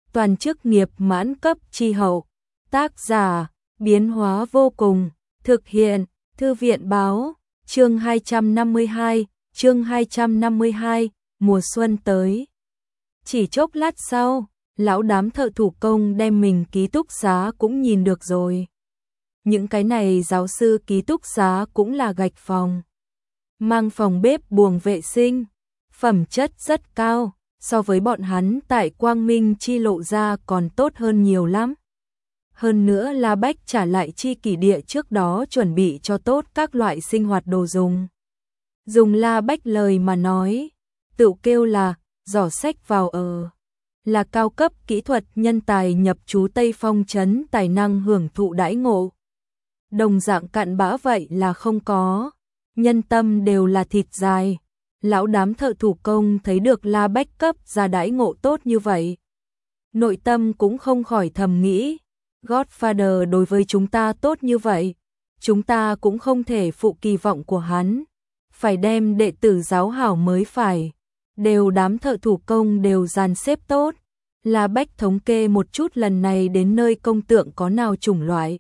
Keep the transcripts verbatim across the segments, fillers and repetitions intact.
toàn chức nghiệp mãn cấp chi hậu. Tác giả, biến hóa vô cùng, thực hiện, Thư viện báo, chương hai trăm năm mươi hai, chương hai trăm năm mươi hai, mùa xuân tới. Chỉ chốc lát sau, lão đám thợ thủ công đem mình ký túc xá cũng nhìn được rồi. Những cái này giáo sư ký túc xá cũng là gạch phòng. Mang phòng bếp buồng vệ sinh, phẩm chất rất cao, so với bọn hắn tại Quang Minh chi lộ ra còn tốt hơn nhiều lắm. Hơn nữa La Bách trả lại chi kỷ địa trước đó chuẩn bị cho tốt các loại sinh hoạt đồ dùng. Dùng La Bách lời mà nói, tự kêu là giỏ sách vào ở. Là cao cấp kỹ thuật nhân tài nhập trú Tây Phong trấn tài năng hưởng thụ đãi ngộ. Đồng dạng cặn bã vậy là không có, nhân tâm đều là thịt dài. Lão đám thợ thủ công thấy được La Bách cấp ra đãi ngộ tốt như vậy. Nội tâm cũng không khỏi thầm nghĩ, Godfather đối với chúng ta tốt như vậy, chúng ta cũng không thể phụ kỳ vọng của hắn, phải đem đệ tử giáo hảo mới phải. Đều đám thợ thủ công đều dàn xếp tốt. La Bách thống kê một chút lần này đến nơi công tượng có nào chủng loại.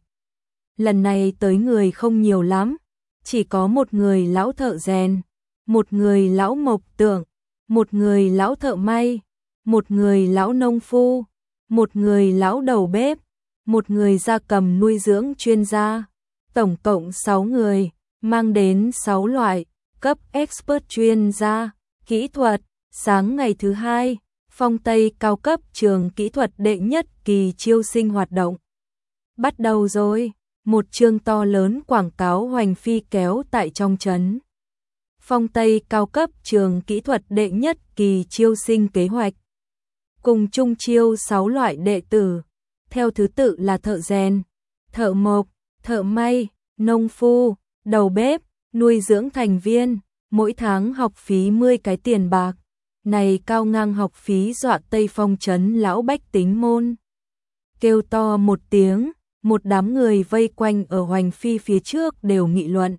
Lần này tới người không nhiều lắm, chỉ có một người lão thợ rèn, một người lão mộc tượng, một người lão thợ may, một người lão nông phu, một người lão đầu bếp, một người gia cầm nuôi dưỡng chuyên gia. Tổng cộng sáu người, mang đến sáu loại, cấp expert chuyên gia, kỹ thuật. Sáng ngày thứ hai, Phong Tây cao cấp trường kỹ thuật đệ nhất kỳ chiêu sinh hoạt động. Bắt đầu rồi, một chương to lớn quảng cáo hoành phi kéo tại trong trấn. Phong Tây cao cấp trường kỹ thuật đệ nhất kỳ chiêu sinh kế hoạch. Cùng chung chiêu sáu loại đệ tử, theo thứ tự là thợ rèn, thợ mộc, thợ may, nông phu, đầu bếp, nuôi dưỡng thành viên, mỗi tháng học phí mười cái tiền bạc. Này cao ngang học phí dọa Tây Phong trấn lão bách tính môn. Kêu to một tiếng, một đám người vây quanh ở hoành phi phía trước đều nghị luận.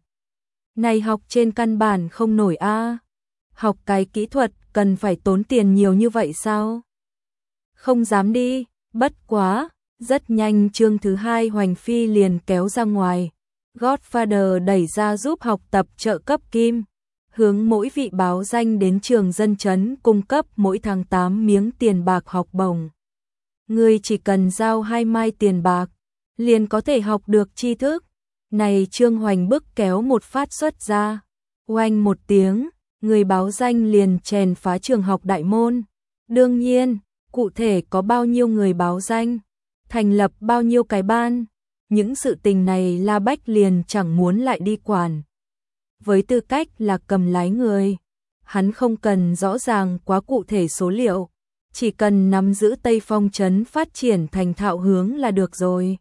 Này học trên căn bản không nổi a, học cái kỹ thuật cần phải tốn tiền nhiều như vậy sao? Không dám đi, bất quá, rất nhanh chương thứ hai hoành phi liền kéo ra ngoài. Godfather đẩy ra giúp học tập trợ cấp kim. Hướng mỗi vị báo danh đến trường dân trấn cung cấp mỗi tháng tám miếng tiền bạc học bổng. Người chỉ cần giao hai mai tiền bạc, liền có thể học được tri thức. Này Trương Hoành bức kéo một phát xuất ra. Oanh một tiếng, người báo danh liền chèn phá trường học đại môn. Đương nhiên, cụ thể có bao nhiêu người báo danh, thành lập bao nhiêu cái ban, những sự tình này La Bách liền chẳng muốn lại đi quản. Với tư cách là cầm lái người, hắn không cần rõ ràng quá cụ thể số liệu, chỉ cần nắm giữ Tây Phong trấn phát triển thành thạo hướng là được rồi.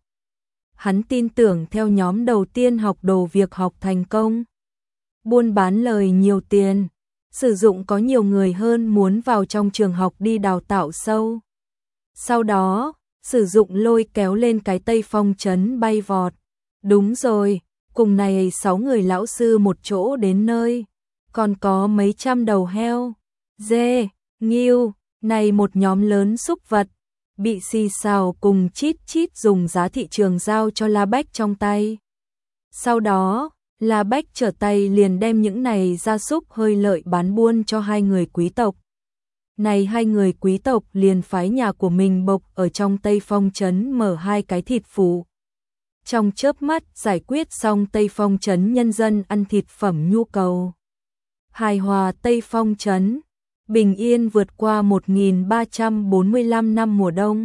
Hắn tin tưởng theo nhóm đầu tiên học đồ việc học thành công, buôn bán lời nhiều tiền, sử dụng có nhiều người hơn muốn vào trong trường học đi đào tạo sâu. Sau đó, sử dụng lôi kéo lên cái Tây Phong trấn bay vọt. Đúng rồi. Cùng này sáu người lão sư một chỗ đến nơi, còn có mấy trăm đầu heo, dê, ngưu, này một nhóm lớn súc vật, bị xì xào cùng chít chít dùng giá thị trường giao cho La Bách trong tay. Sau đó, La Bách trở tay liền đem những này gia súc hơi lợi bán buôn cho hai người quý tộc. Này hai người quý tộc liền phái nhà của mình bộc ở trong Tây Phong trấn mở hai cái thịt phủ. Trong chớp mắt giải quyết xong Tây Phong trấn nhân dân ăn thịt phẩm nhu cầu. Hài hòa Tây Phong trấn, bình yên vượt qua một nghìn ba trăm bốn mươi lăm năm mùa đông.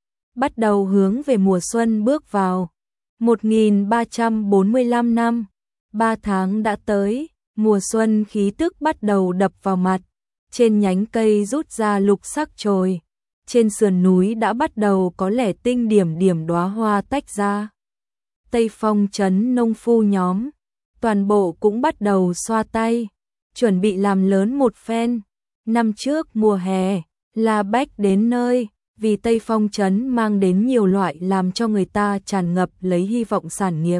Bắt đầu hướng về mùa xuân bước vào. một nghìn ba trăm bốn mươi lăm năm, ba tháng đã tới, mùa xuân khí tức bắt đầu đập vào mặt. Trên nhánh cây rút ra lục sắc chồi, trên sườn núi đã bắt đầu có lẻ tinh điểm điểm đóa hoa tách ra. Tây Phong trấn nông phu nhóm, toàn bộ cũng bắt đầu xoa tay, chuẩn bị làm lớn một phen. Năm trước mùa hè, La Bách đến nơi, vì Tây Phong trấn mang đến nhiều loại làm cho người ta tràn ngập lấy hy vọng sản nghiệp.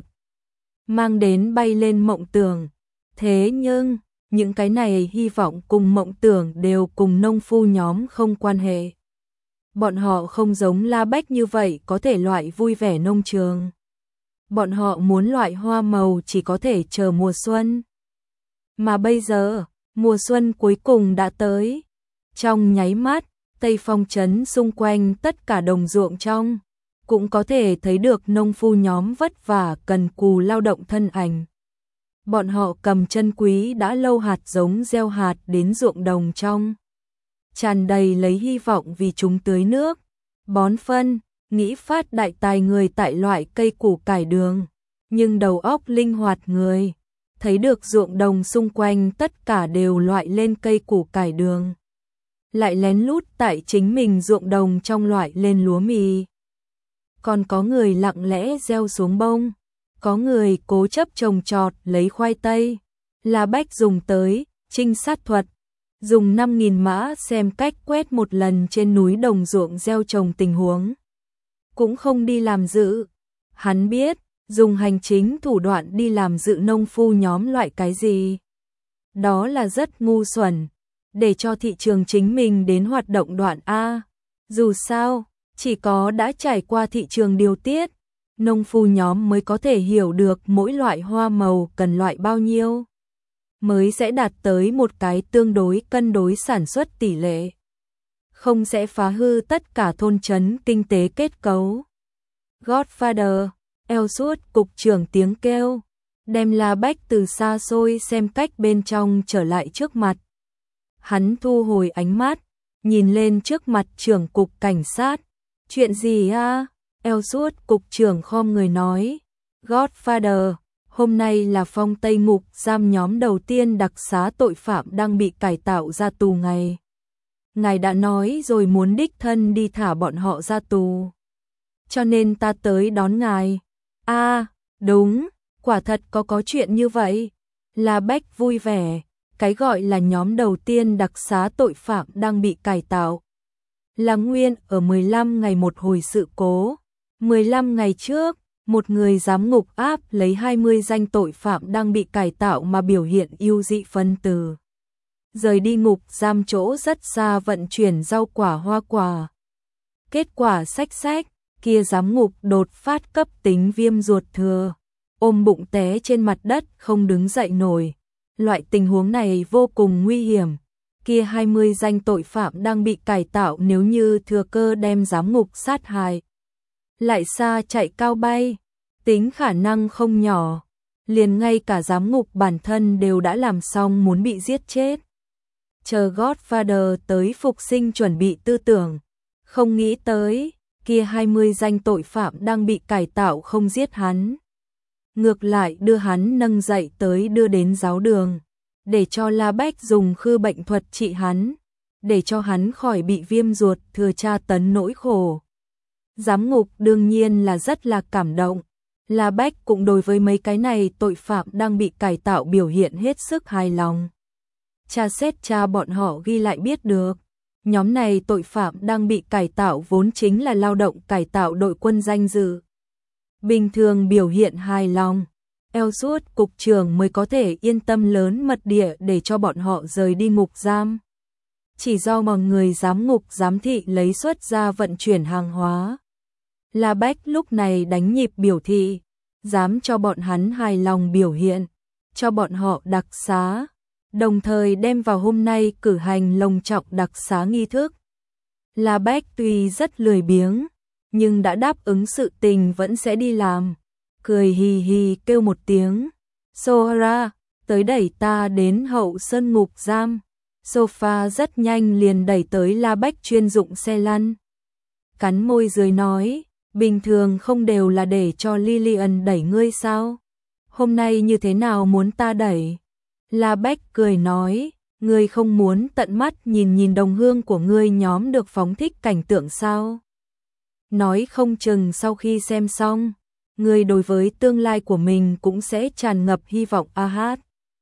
Mang đến bay lên mộng tưởng. Thế nhưng, những cái này hy vọng cùng mộng tưởng đều cùng nông phu nhóm không quan hệ. Bọn họ không giống La Bách như vậy có thể loại vui vẻ nông trường. Bọn họ muốn loại hoa màu chỉ có thể chờ mùa xuân. Mà bây giờ, mùa xuân cuối cùng đã tới. Trong nháy mắt, Tây Phong trấn xung quanh tất cả đồng ruộng trong, cũng có thể thấy được nông phu nhóm vất vả cần cù lao động thân ảnh. Bọn họ cầm chân quý đã lâu hạt giống gieo hạt đến ruộng đồng trong, tràn đầy lấy hy vọng vì chúng tưới nước, bón phân, nghĩ phát đại tài người tại loại cây củ cải đường. Nhưng đầu óc linh hoạt người, thấy được ruộng đồng xung quanh tất cả đều loại lên cây củ cải đường. Lại lén lút tại chính mình ruộng đồng trong loại lên lúa mì. Còn có người lặng lẽ gieo xuống bông, có người cố chấp trồng trọt lấy khoai tây. La Bách dùng tới trinh sát thuật, dùng năm nghìn mã xem cách quét một lần trên núi đồng ruộng gieo trồng tình huống. Cũng không đi làm dự. Hắn biết, dùng hành chính thủ đoạn đi làm dự nông phu nhóm loại cái gì. Đó là rất ngu xuẩn, để cho thị trường chính mình đến hoạt động đoạn A. Dù sao, chỉ có đã trải qua thị trường điều tiết, nông phu nhóm mới có thể hiểu được mỗi loại hoa màu cần loại bao nhiêu, mới sẽ đạt tới một cái tương đối cân đối sản xuất tỷ lệ. Không sẽ phá hư tất cả thôn trấn kinh tế kết cấu. Godfather, Elsuốt cục trưởng tiếng kêu, đem La Bách từ xa xôi xem cách bên trong trở lại trước mặt. Hắn thu hồi ánh mắt, nhìn lên trước mặt trưởng cục cảnh sát. Chuyện gì a? Elsuốt cục trưởng khom người nói. Godfather, hôm nay là Phong Tây Ngục giam nhóm đầu tiên đặc xá tội phạm đang bị cải tạo ra tù ngày. Ngài đã nói rồi muốn đích thân đi thả bọn họ ra tù. Cho nên ta tới đón ngài. A, à, đúng, quả thật có có chuyện như vậy. La Bách vui vẻ, cái gọi là nhóm đầu tiên đặc xá tội phạm đang bị cải tạo là nguyên ở mười lăm ngày một hồi sự cố. mười lăm ngày trước, một người giám ngục áp lấy hai mươi danh tội phạm đang bị cải tạo mà biểu hiện ưu dị phân từ. Rời đi ngục giam chỗ rất xa vận chuyển rau quả hoa quả. Kết quả xách xách, kia giám ngục đột phát cấp tính viêm ruột thừa, ôm bụng té trên mặt đất không đứng dậy nổi. Loại tình huống này vô cùng nguy hiểm. Kia hai mươi danh tội phạm đang bị cải tạo nếu như thừa cơ đem giám ngục sát hại, lại xa chạy cao bay, tính khả năng không nhỏ. Liền ngay cả giám ngục bản thân đều đã làm xong muốn bị giết chết. Chờ Godfather tới phục sinh chuẩn bị tư tưởng, không nghĩ tới, kia hai mươi danh tội phạm đang bị cải tạo không giết hắn. Ngược lại đưa hắn nâng dậy tới đưa đến giáo đường, để cho La Bách dùng khư bệnh thuật trị hắn, để cho hắn khỏi bị viêm ruột thừa tra tấn nỗi khổ. Giám ngục đương nhiên là rất là cảm động. La Bách cũng đối với mấy cái này tội phạm đang bị cải tạo biểu hiện hết sức hài lòng. Tra xét tra bọn họ ghi lại biết được, nhóm này tội phạm đang bị cải tạo vốn chính là lao động cải tạo đội quân danh dự. Bình thường biểu hiện hài lòng, Elsuốt cục trưởng mới có thể yên tâm lớn mật địa để cho bọn họ rời đi ngục giam. Chỉ do mọi người giám ngục giám thị lấy xuất ra vận chuyển hàng hóa. La Bách lúc này đánh nhịp biểu thị, dám cho bọn hắn hài lòng biểu hiện, cho bọn họ đặc xá, đồng thời đem vào hôm nay cử hành long trọng đặc xá nghi thức. La Bách tuy rất lười biếng, nhưng đã đáp ứng sự tình vẫn sẽ đi làm. Cười hì hì kêu một tiếng, Sohara, tới đẩy ta đến hậu sơn ngục giam. Sofa rất nhanh liền đẩy tới La Bách chuyên dụng xe lăn. Cắn môi dưới nói, bình thường không đều là để cho Lillian đẩy ngươi sao? Hôm nay như thế nào muốn ta đẩy? La Bách cười nói, ngươi không muốn tận mắt nhìn nhìn đồng hương của ngươi nhóm được phóng thích cảnh tượng sao? Nói không chừng sau khi xem xong, ngươi đối với tương lai của mình cũng sẽ tràn ngập hy vọng a hát.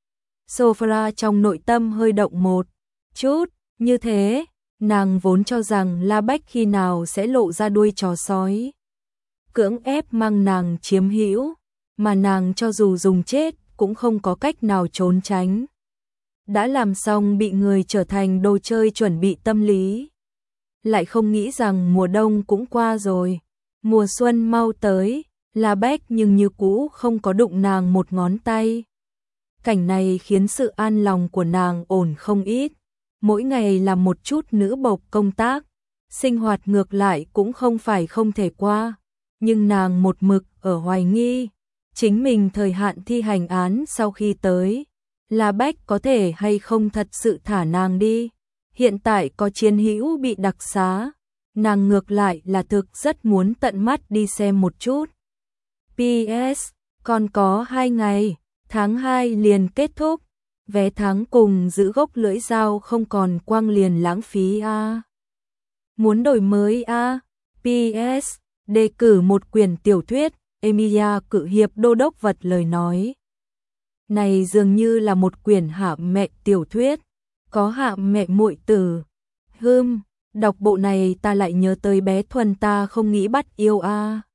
Sophia trong nội tâm hơi động một chút, như thế, nàng vốn cho rằng La Bách khi nào sẽ lộ ra đuôi chó sói. Cưỡng ép mang nàng chiếm hữu, mà nàng cho dù dùng chết cũng không có cách nào trốn tránh. Đã làm xong bị người trở thành đồ chơi chuẩn bị tâm lý. lại không nghĩ rằng mùa đông cũng qua rồi, mùa xuân mau tới, La Bách nhưng như cũ không có đụng nàng một ngón tay. Cảnh này khiến sự an lòng của nàng ổn không ít, mỗi ngày làm một chút nữ bộc công tác, sinh hoạt ngược lại cũng không phải không thể qua, nhưng nàng một mực ở hoài nghi, chính mình thời hạn thi hành án sau khi tới, La Bách có thể hay không thật sự thả nàng đi. Hiện tại có chiến hữu bị đặc xá, nàng ngược lại là thực rất muốn tận mắt đi xem một chút. pê ét, còn có hai ngày, tháng hai liền kết thúc, vé tháng cùng giữ gốc lưỡi dao không còn quăng liền lãng phí a. À. Muốn đổi mới a, à. pê ét, đề cử một quyển tiểu thuyết, Emilia cự hiệp đô đốc vật lời nói. Này dường như là một quyển hạ mẹ tiểu thuyết, có hạ mẹ muội tử. Hừm, đọc bộ này ta lại nhớ tới bé Thuần ta không nghĩ bắt yêu a. À.